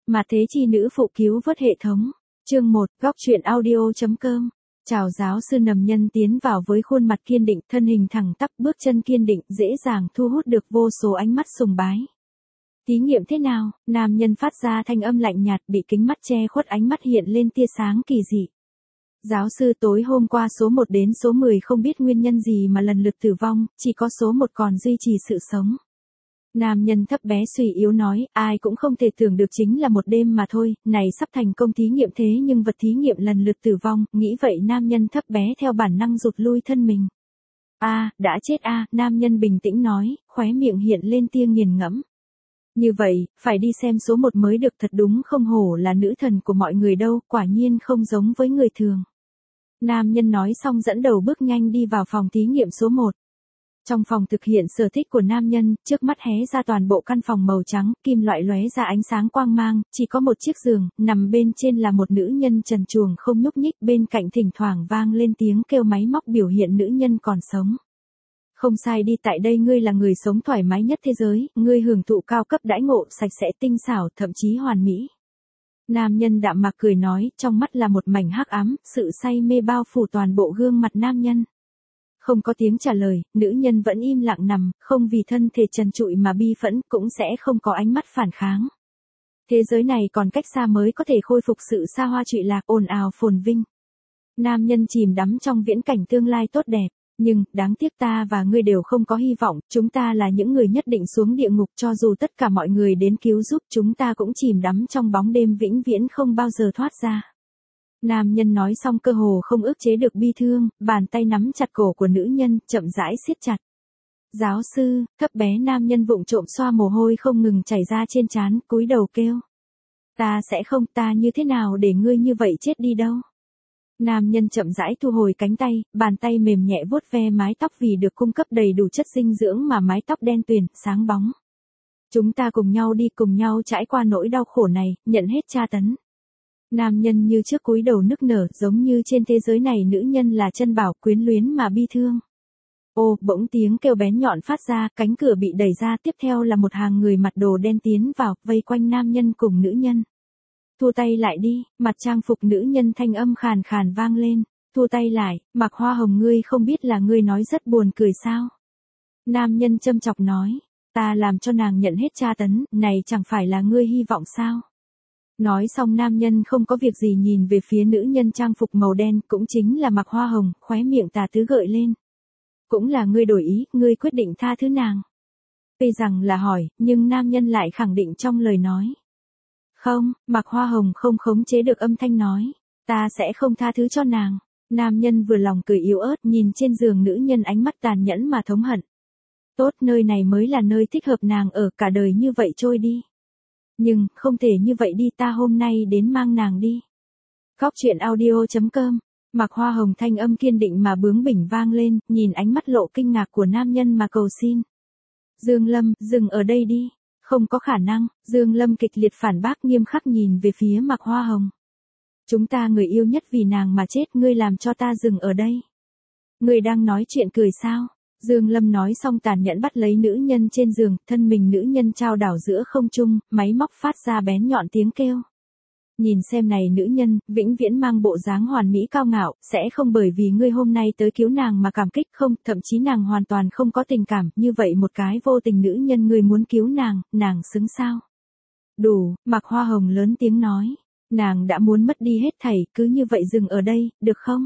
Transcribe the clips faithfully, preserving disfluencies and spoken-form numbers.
Mà thế chi nữ phụ cứu vớt hệ thống. Chương một, góc truyện audio.com. Chào giáo sư Nầm Nhân tiến vào với khuôn mặt kiên định, thân hình thẳng tắp, bước chân kiên định, dễ dàng thu hút được vô số ánh mắt sùng bái. Thí nghiệm thế nào? Nam nhân phát ra thanh âm lạnh nhạt, bị kính mắt che khuất ánh mắt hiện lên tia sáng kỳ dị. Giáo sư, tối hôm qua số một đến số mười không biết nguyên nhân gì mà lần lượt tử vong, chỉ có số một còn duy trì sự sống. Nam nhân thấp bé suy yếu nói, ai cũng không thể tưởng được chính là một đêm mà thôi, này sắp thành công thí nghiệm thế nhưng vật thí nghiệm lần lượt tử vong, nghĩ vậy nam nhân thấp bé theo bản năng rụt lui thân mình. A, à, đã chết a, à, nam nhân bình tĩnh nói, khóe miệng hiện lên tia nghiền ngẫm. Như vậy, phải đi xem số một mới được, thật đúng không hổ là nữ thần của mọi người đâu, quả nhiên không giống với người thường. Nam nhân nói xong dẫn đầu bước nhanh đi vào phòng thí nghiệm số một. Trong phòng thực hiện sở thích của nam nhân, trước mắt hé ra toàn bộ căn phòng màu trắng, kim loại lóe ra ánh sáng quang mang, chỉ có một chiếc giường, nằm bên trên là một nữ nhân trần truồng không nhúc nhích, bên cạnh thỉnh thoảng vang lên tiếng kêu máy móc biểu hiện nữ nhân còn sống. Không sai đi, tại đây ngươi là người sống thoải mái nhất thế giới, ngươi hưởng thụ cao cấp đãi ngộ, sạch sẽ tinh xảo, thậm chí hoàn mỹ. Nam nhân đạm mạc cười nói, trong mắt là một mảnh hắc ám, sự say mê bao phủ toàn bộ gương mặt nam nhân. Không có tiếng trả lời, nữ nhân vẫn im lặng nằm, không vì thân thể trần trụi mà bi phẫn, cũng sẽ không có ánh mắt phản kháng. Thế giới này còn cách xa mới có thể khôi phục sự xa hoa trụy lạc, ồn ào phồn vinh. Nam nhân chìm đắm trong viễn cảnh tương lai tốt đẹp. Nhưng, đáng tiếc ta và ngươi đều không có hy vọng, chúng ta là những người nhất định xuống địa ngục, cho dù tất cả mọi người đến cứu giúp chúng ta cũng chìm đắm trong bóng đêm vĩnh viễn không bao giờ thoát ra. Nam nhân nói xong cơ hồ không ức chế được bi thương, bàn tay nắm chặt cổ của nữ nhân, chậm rãi siết chặt. Giáo sư, thấp bé nam nhân vụng trộm xoa mồ hôi không ngừng chảy ra trên trán, cúi đầu kêu. Ta sẽ không, ta như thế nào để ngươi như vậy chết đi đâu. Nam nhân chậm rãi thu hồi cánh tay, bàn tay mềm nhẹ vuốt ve mái tóc vì được cung cấp đầy đủ chất dinh dưỡng mà mái tóc đen tuyền, sáng bóng. Chúng ta cùng nhau đi, cùng nhau trải qua nỗi đau khổ này, nhận hết tra tấn. Nam nhân như trước cúi đầu nức nở, giống như trên thế giới này nữ nhân là chân bảo, quyến luyến mà bi thương. Ô, bỗng tiếng kêu bén nhọn phát ra, cánh cửa bị đẩy ra, tiếp theo là một hàng người mặc đồ đen tiến vào, vây quanh nam nhân cùng nữ nhân. Thu tay lại đi, mặt trang phục nữ nhân thanh âm khàn khàn vang lên, thu tay lại, Mặc Hoa Hồng, ngươi không biết là ngươi nói rất buồn cười sao. Nam nhân châm chọc nói, ta làm cho nàng nhận hết tra tấn, này chẳng phải là ngươi hy vọng sao. Nói xong nam nhân không có việc gì nhìn về phía nữ nhân trang phục màu đen, cũng chính là Mặc Hoa Hồng, khóe miệng tà tứ gợi lên. Cũng là ngươi đổi ý, ngươi quyết định tha thứ nàng. Tuy rằng là hỏi, nhưng nam nhân lại khẳng định trong lời nói. Không, Mặc Hoa Hồng không khống chế được âm thanh nói, ta sẽ không tha thứ cho nàng. Nam nhân vừa lòng cười yếu ớt nhìn trên giường nữ nhân ánh mắt tàn nhẫn mà thống hận. Tốt, nơi này mới là nơi thích hợp nàng ở, cả đời như vậy trôi đi. Nhưng, không thể như vậy đi, ta hôm nay đến mang nàng đi. Góc truyện audio.com. Mặc Hoa Hồng thanh âm kiên định mà bướng bỉnh vang lên, nhìn ánh mắt lộ kinh ngạc của nam nhân mà cầu xin. Dương Lâm, dừng ở đây đi. Không có khả năng, Dương Lâm kịch liệt phản bác, nghiêm khắc nhìn về phía Mặc Hoa Hồng. Chúng ta người yêu nhất vì nàng mà chết, ngươi làm cho ta dừng ở đây. Ngươi đang nói chuyện cười sao? Dương Lâm nói xong tàn nhẫn bắt lấy nữ nhân trên giường, thân mình nữ nhân trao đảo giữa không trung, máy móc phát ra bén nhọn tiếng kêu. Nhìn xem này nữ nhân, vĩnh viễn mang bộ dáng hoàn mỹ cao ngạo, sẽ không bởi vì ngươi hôm nay tới cứu nàng mà cảm kích không, thậm chí nàng hoàn toàn không có tình cảm, như vậy một cái vô tình nữ nhân ngươi muốn cứu nàng, nàng xứng sao? Đủ, Mặc Hoa Hồng lớn tiếng nói, nàng đã muốn mất đi hết thảy, cứ như vậy dừng ở đây, được không?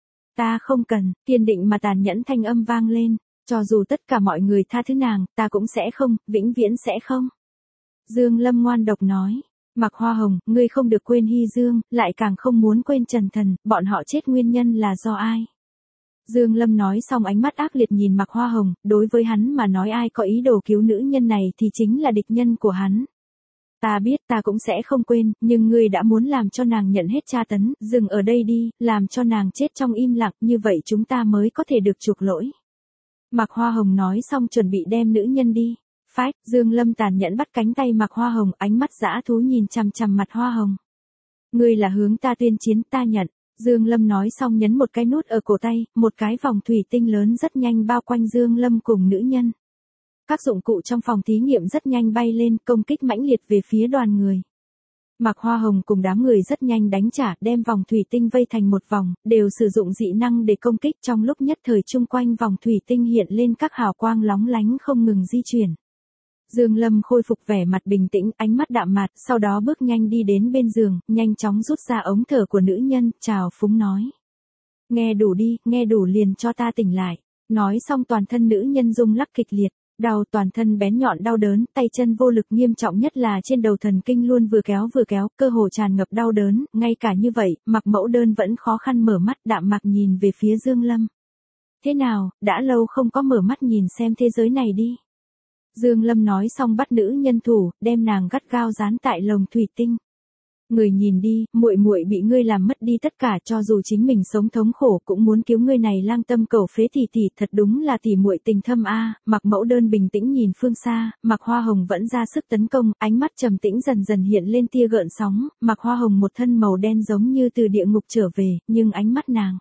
Ta không cần, kiên định mà tàn nhẫn thanh âm vang lên, cho dù tất cả mọi người tha thứ nàng, ta cũng sẽ không, vĩnh viễn sẽ không. Dương Lâm ngoan độc nói. Mặc Hoa Hồng, ngươi không được quên Hy Dương, lại càng không muốn quên Trần Thần, bọn họ chết nguyên nhân là do ai? Dương Lâm nói xong ánh mắt ác liệt nhìn Mặc Hoa Hồng, đối với hắn mà nói ai có ý đồ cứu nữ nhân này thì chính là địch nhân của hắn. Ta biết ta cũng sẽ không quên, nhưng ngươi đã muốn làm cho nàng nhận hết tra tấn, dừng ở đây đi, làm cho nàng chết trong im lặng, như vậy chúng ta mới có thể được chuộc lỗi. Mặc Hoa Hồng nói xong chuẩn bị đem nữ nhân đi. Phách, Dương Lâm tàn nhẫn bắt cánh tay Mặc Hoa Hồng, ánh mắt dã thú nhìn chằm chằm mặt Hoa Hồng. Ngươi là hướng ta tuyên chiến, ta nhận. Dương Lâm nói xong nhấn một cái nút ở cổ tay, một cái vòng thủy tinh lớn rất nhanh bao quanh Dương Lâm cùng nữ nhân. Các dụng cụ trong phòng thí nghiệm rất nhanh bay lên, công kích mãnh liệt về phía đoàn người. Mạc Hoa Hồng cùng đám người rất nhanh đánh trả, đem vòng thủy tinh vây thành một vòng, đều sử dụng dị năng để công kích, trong lúc nhất thời chung quanh vòng thủy tinh hiện lên các hào quang lóng lánh không ngừng di chuyển. Dương Lâm khôi phục vẻ mặt bình tĩnh, ánh mắt đạm mạc, sau đó bước nhanh đi đến bên giường, nhanh chóng rút ra ống thở của nữ nhân, chào phúng nói. Nghe đủ đi, nghe đủ liền cho ta tỉnh lại. Nói xong toàn thân nữ nhân rung lắc kịch liệt, đau toàn thân bén nhọn đau đớn, tay chân vô lực nghiêm trọng nhất là trên đầu thần kinh luôn vừa kéo vừa kéo, cơ hồ tràn ngập đau đớn, ngay cả như vậy, Mạc Mẫu Đơn vẫn khó khăn mở mắt đạm mạc nhìn về phía Dương Lâm. Thế nào, đã lâu không có mở mắt nhìn xem thế giới này đi. Dương Lâm nói xong bắt nữ nhân thủ, đem nàng gắt gao dán tại lồng thủy tinh. Người nhìn đi, muội muội bị ngươi làm mất đi tất cả, cho dù chính mình sống thống khổ cũng muốn cứu ngươi này lang tâm cầu phế tỷ tỷ, thật đúng là tỷ muội tình thâm a. À. Mạc Mẫu Đơn bình tĩnh nhìn phương xa, Mạc Hoa Hồng vẫn ra sức tấn công, ánh mắt trầm tĩnh dần dần hiện lên tia gợn sóng, Mạc Hoa Hồng một thân màu đen giống như từ địa ngục trở về, nhưng ánh mắt nàng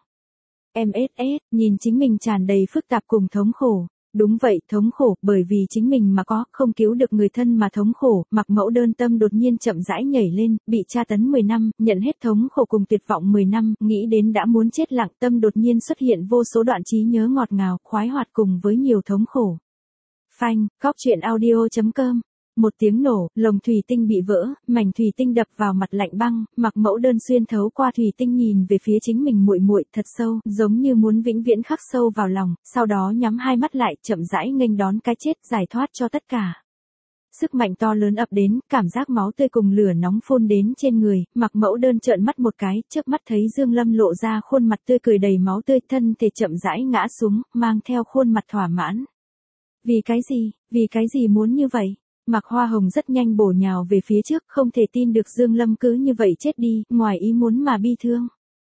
em ét ét, nhìn chính mình tràn đầy phức tạp cùng thống khổ. Đúng vậy, thống khổ, bởi vì chính mình mà có, không cứu được người thân mà thống khổ, Mạc Mẫu Đơn tâm đột nhiên chậm rãi nhảy lên, bị tra tấn mười năm, nhận hết thống khổ cùng tuyệt vọng mười năm, nghĩ đến đã muốn chết lặng, tâm đột nhiên xuất hiện vô số đoạn trí nhớ ngọt ngào, khoái hoạt cùng với nhiều thống khổ. Phanh, góc truyện audio chấm com. Một tiếng nổ, lồng thủy tinh bị vỡ, mảnh thủy tinh đập vào mặt lạnh băng, Mạc Mẫu Đơn xuyên thấu qua thủy tinh nhìn về phía chính mình muội muội thật sâu, giống như muốn vĩnh viễn khắc sâu vào lòng, sau đó nhắm hai mắt lại, chậm rãi nghênh đón cái chết, giải thoát cho tất cả. Sức mạnh to lớn ập đến, cảm giác máu tươi cùng lửa nóng phun đến trên người, Mạc Mẫu Đơn trợn mắt một cái, trước mắt thấy Dương Lâm lộ ra khuôn mặt tươi cười đầy máu tươi, thân thể chậm rãi ngã xuống, mang theo khuôn mặt thỏa mãn. Vì cái gì, vì cái gì muốn như vậy? Mạc Hoa Hồng rất nhanh bổ nhào về phía trước, không thể tin được Dương Lâm cứ như vậy chết đi, ngoài ý muốn mà bi thương.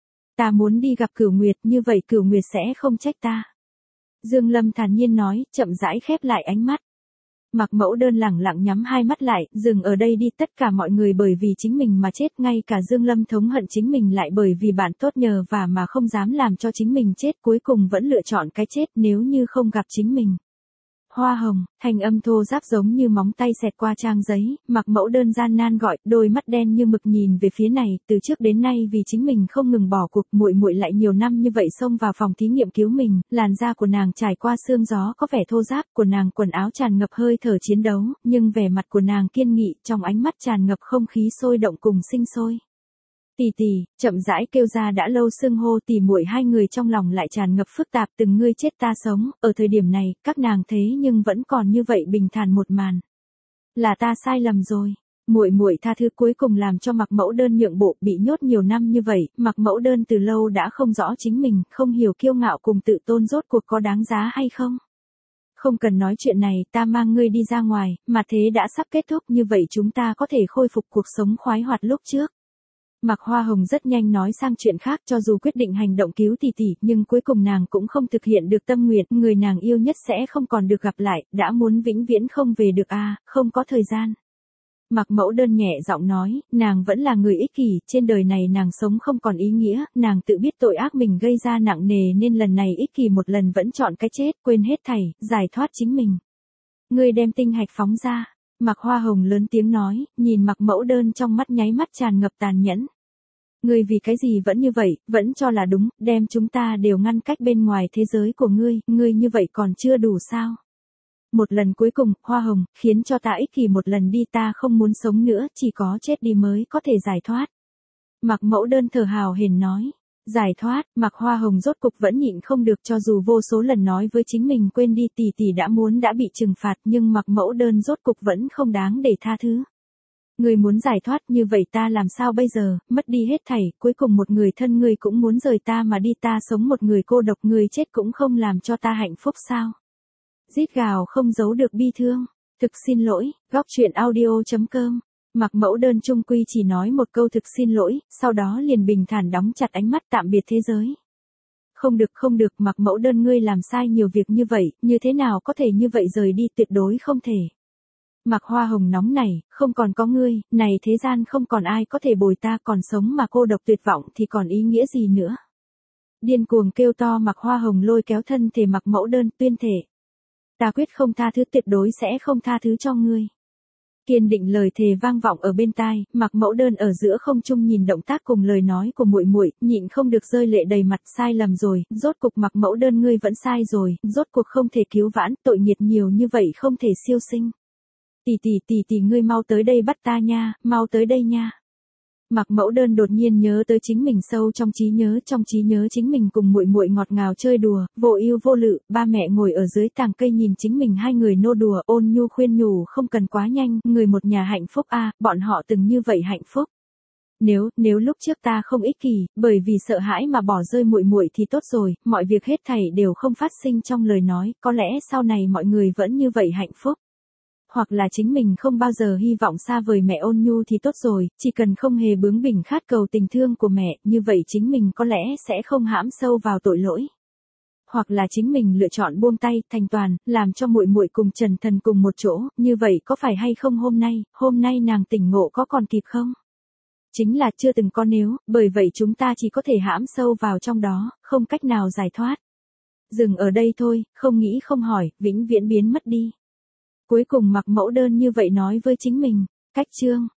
Ta muốn đi gặp Cửu Nguyệt, như vậy Cửu Nguyệt sẽ không trách ta. Dương Lâm thản nhiên nói, chậm rãi khép lại ánh mắt. Mạc Mẫu Đơn lẳng lặng nhắm hai mắt lại, dừng ở đây đi, tất cả mọi người bởi vì chính mình mà chết, ngay cả Dương Lâm thống hận chính mình lại bởi vì bạn tốt nhờ và mà không dám làm cho chính mình chết, cuối cùng vẫn lựa chọn cái chết nếu như không gặp chính mình. Hoa Hồng, thanh âm thô ráp giống như móng tay xẹt qua trang giấy, Mạc Mẫu Đơn gian nan gọi, đôi mắt đen như mực nhìn về phía này, từ trước đến nay vì chính mình không ngừng bỏ cuộc, muội muội lại nhiều năm như vậy xông vào phòng thí nghiệm cứu mình, làn da của nàng trải qua sương gió có vẻ thô ráp, của nàng quần áo tràn ngập hơi thở chiến đấu, nhưng vẻ mặt của nàng kiên nghị, trong ánh mắt tràn ngập không khí sôi động cùng sinh sôi. Tỷ tỷ, chậm rãi kêu ra đã lâu xưng hô tỷ muội, hai người trong lòng lại tràn ngập phức tạp, từng ngươi chết ta sống, ở thời điểm này, các nàng thế nhưng vẫn còn như vậy bình thản một màn. Là ta sai lầm rồi. Muội muội tha thứ, cuối cùng làm cho Mạc Mẫu Đơn nhượng bộ, bị nhốt nhiều năm như vậy, Mạc Mẫu Đơn từ lâu đã không rõ chính mình, không hiểu kiêu ngạo cùng tự tôn rốt cuộc có đáng giá hay không. Không cần nói chuyện này, ta mang ngươi đi ra ngoài, mà thế đã sắp kết thúc, như vậy chúng ta có thể khôi phục cuộc sống khoái hoạt lúc trước. Mạc Hoa Hồng rất nhanh nói sang chuyện khác, cho dù quyết định hành động cứu tỷ tỷ, nhưng cuối cùng nàng cũng không thực hiện được tâm nguyện, người nàng yêu nhất sẽ không còn được gặp lại, đã muốn vĩnh viễn không về được a, à, không có thời gian. Mạc Mẫu Đơn nhẹ giọng nói, nàng vẫn là người ích kỷ, trên đời này nàng sống không còn ý nghĩa, nàng tự biết tội ác mình gây ra nặng nề nên lần này ích kỷ một lần vẫn chọn cái chết, quên hết thảy, giải thoát chính mình. Ngươi đem tinh hạch phóng ra. Mạc Hoa Hồng lớn tiếng nói, nhìn Mạc Mẫu Đơn trong mắt nháy mắt tràn ngập tàn nhẫn. Ngươi vì cái gì vẫn như vậy, vẫn cho là đúng, đem chúng ta đều ngăn cách bên ngoài thế giới của ngươi, ngươi như vậy còn chưa đủ sao? Một lần cuối cùng, Hoa Hồng, khiến cho ta ích kỷ một lần đi, ta không muốn sống nữa, chỉ có chết đi mới có thể giải thoát. Mạc Mẫu Đơn thở hào hển nói. Giải thoát, Mạc Hoa Hồng rốt cục vẫn nhịn không được, cho dù vô số lần nói với chính mình quên đi, tỷ tỷ đã muốn đã bị trừng phạt, nhưng Mạc Mẫu Đơn rốt cục vẫn không đáng để tha thứ. Người muốn giải thoát, như vậy ta làm sao bây giờ, mất đi hết thảy, cuối cùng một người thân người cũng muốn rời ta mà đi, ta sống một người cô độc, người chết cũng không làm cho ta hạnh phúc sao? Rít gào không giấu được bi thương. Thực xin lỗi, góc truyện audio chấm com. Mạc Mẫu Đơn chung quy chỉ nói một câu thực xin lỗi, sau đó liền bình thản đóng chặt ánh mắt tạm biệt thế giới. Không được không được, Mạc Mẫu Đơn, ngươi làm sai nhiều việc như vậy, như thế nào có thể như vậy rời đi, tuyệt đối không thể. Mạc Hoa Hồng nóng này, không còn có ngươi, này thế gian không còn ai có thể bồi ta, còn sống mà cô độc tuyệt vọng thì còn ý nghĩa gì nữa. Điên cuồng kêu to, Mạc Hoa Hồng lôi kéo thân thể Mạc Mẫu Đơn tuyên thể. Ta quyết không tha thứ, tuyệt đối sẽ không tha thứ cho ngươi. Kiên định lời thề vang vọng ở bên tai, Mạc Mẫu Đơn ở giữa không trung nhìn động tác cùng lời nói của muội muội, nhịn không được rơi lệ đầy mặt, sai lầm rồi, rốt cục Mạc Mẫu Đơn ngươi vẫn sai rồi, rốt cuộc không thể cứu vãn, tội nghiệt nhiều như vậy không thể siêu sinh. Tỷ tỷ tỷ tỷ ngươi mau tới đây bắt ta nha, mau tới đây nha. Mạc Mẫu Đơn đột nhiên nhớ tới chính mình sâu trong trí nhớ, trong trí nhớ chính mình cùng muội muội ngọt ngào chơi đùa, vô ưu vô lự, ba mẹ ngồi ở dưới tàng cây nhìn chính mình hai người nô đùa, ôn nhu khuyên nhủ không cần quá nhanh, người một nhà hạnh phúc a, bọn họ từng như vậy hạnh phúc. Nếu, nếu lúc trước ta không ích kỷ, bởi vì sợ hãi mà bỏ rơi muội muội thì tốt rồi, mọi việc hết thảy đều không phát sinh trong lời nói, có lẽ sau này mọi người vẫn như vậy hạnh phúc. Hoặc là chính mình không bao giờ hy vọng xa vời mẹ ôn nhu thì tốt rồi, chỉ cần không hề bướng bỉnh khát cầu tình thương của mẹ, như vậy chính mình có lẽ sẽ không hãm sâu vào tội lỗi. Hoặc là chính mình lựa chọn buông tay, thành toàn, làm cho muội muội cùng Trần Thần cùng một chỗ, như vậy có phải hay không hôm nay, hôm nay nàng tỉnh ngộ có còn kịp không? Chính là chưa từng có nếu, bởi vậy chúng ta chỉ có thể hãm sâu vào trong đó, không cách nào giải thoát. Dừng ở đây thôi, không nghĩ không hỏi, vĩnh viễn biến mất đi. Cuối cùng Mạc Mẫu Đơn như vậy nói với chính mình, cách chương.